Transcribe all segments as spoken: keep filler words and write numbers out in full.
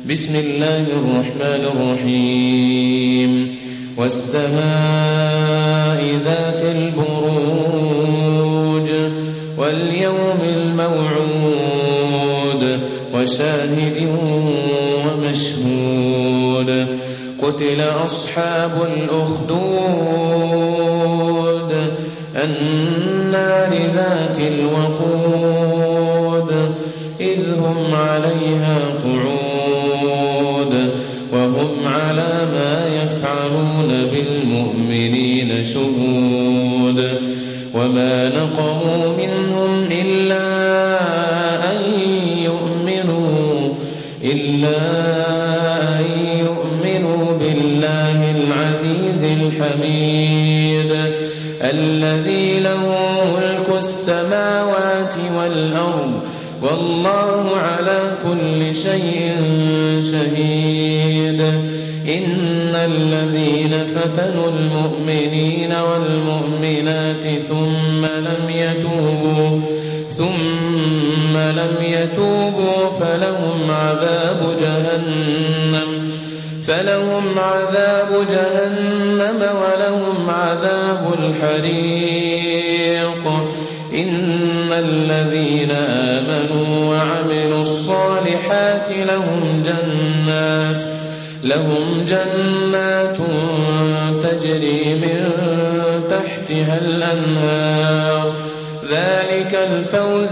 بسم الله الرحمن الرحيم والسماء ذات البروج واليوم الموعود وشاهد ومشهود قتل أصحاب الأخدود النار ذات الوقود إذ هم عليها قعود وهم على ما يفعلون بالمؤمنين شهود وما نقموا منهم إلا أن يؤمنوا إلا أن يؤمنوا بالله العزيز الحميد الذي له ملك السماوات والأرض والله على كل شيء شهيد إن الذين فتنوا المؤمنين والمؤمنات ثم لم يتوبوا ثم لم يتوبوا فلهم عذاب جهنم فلهم عذاب جهنم ولهم عذاب الحريق إن الذين آمنوا وعملوا الصالحات لهم جنات لهم جنات تجري من تحتها الأنهار ذلك الفوز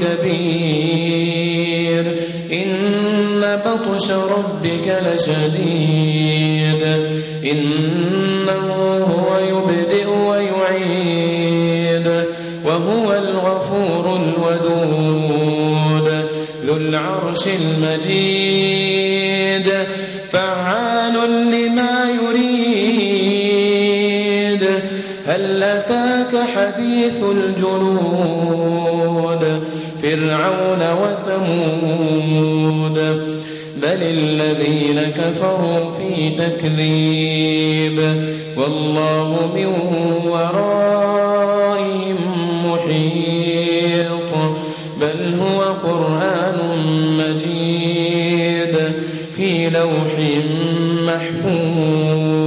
الكبير إن بطش ربك لشديد إنه هو يبدئ ويعيد وهو الغفور الودود ذو العرش المجيد فعال لما يريد هل أتاك حديث الجنود فرعون وثمود بل الذين كفروا في تكذيب والله من ورائهم محيط بل هو قرآن مجيد في لوح محفوظ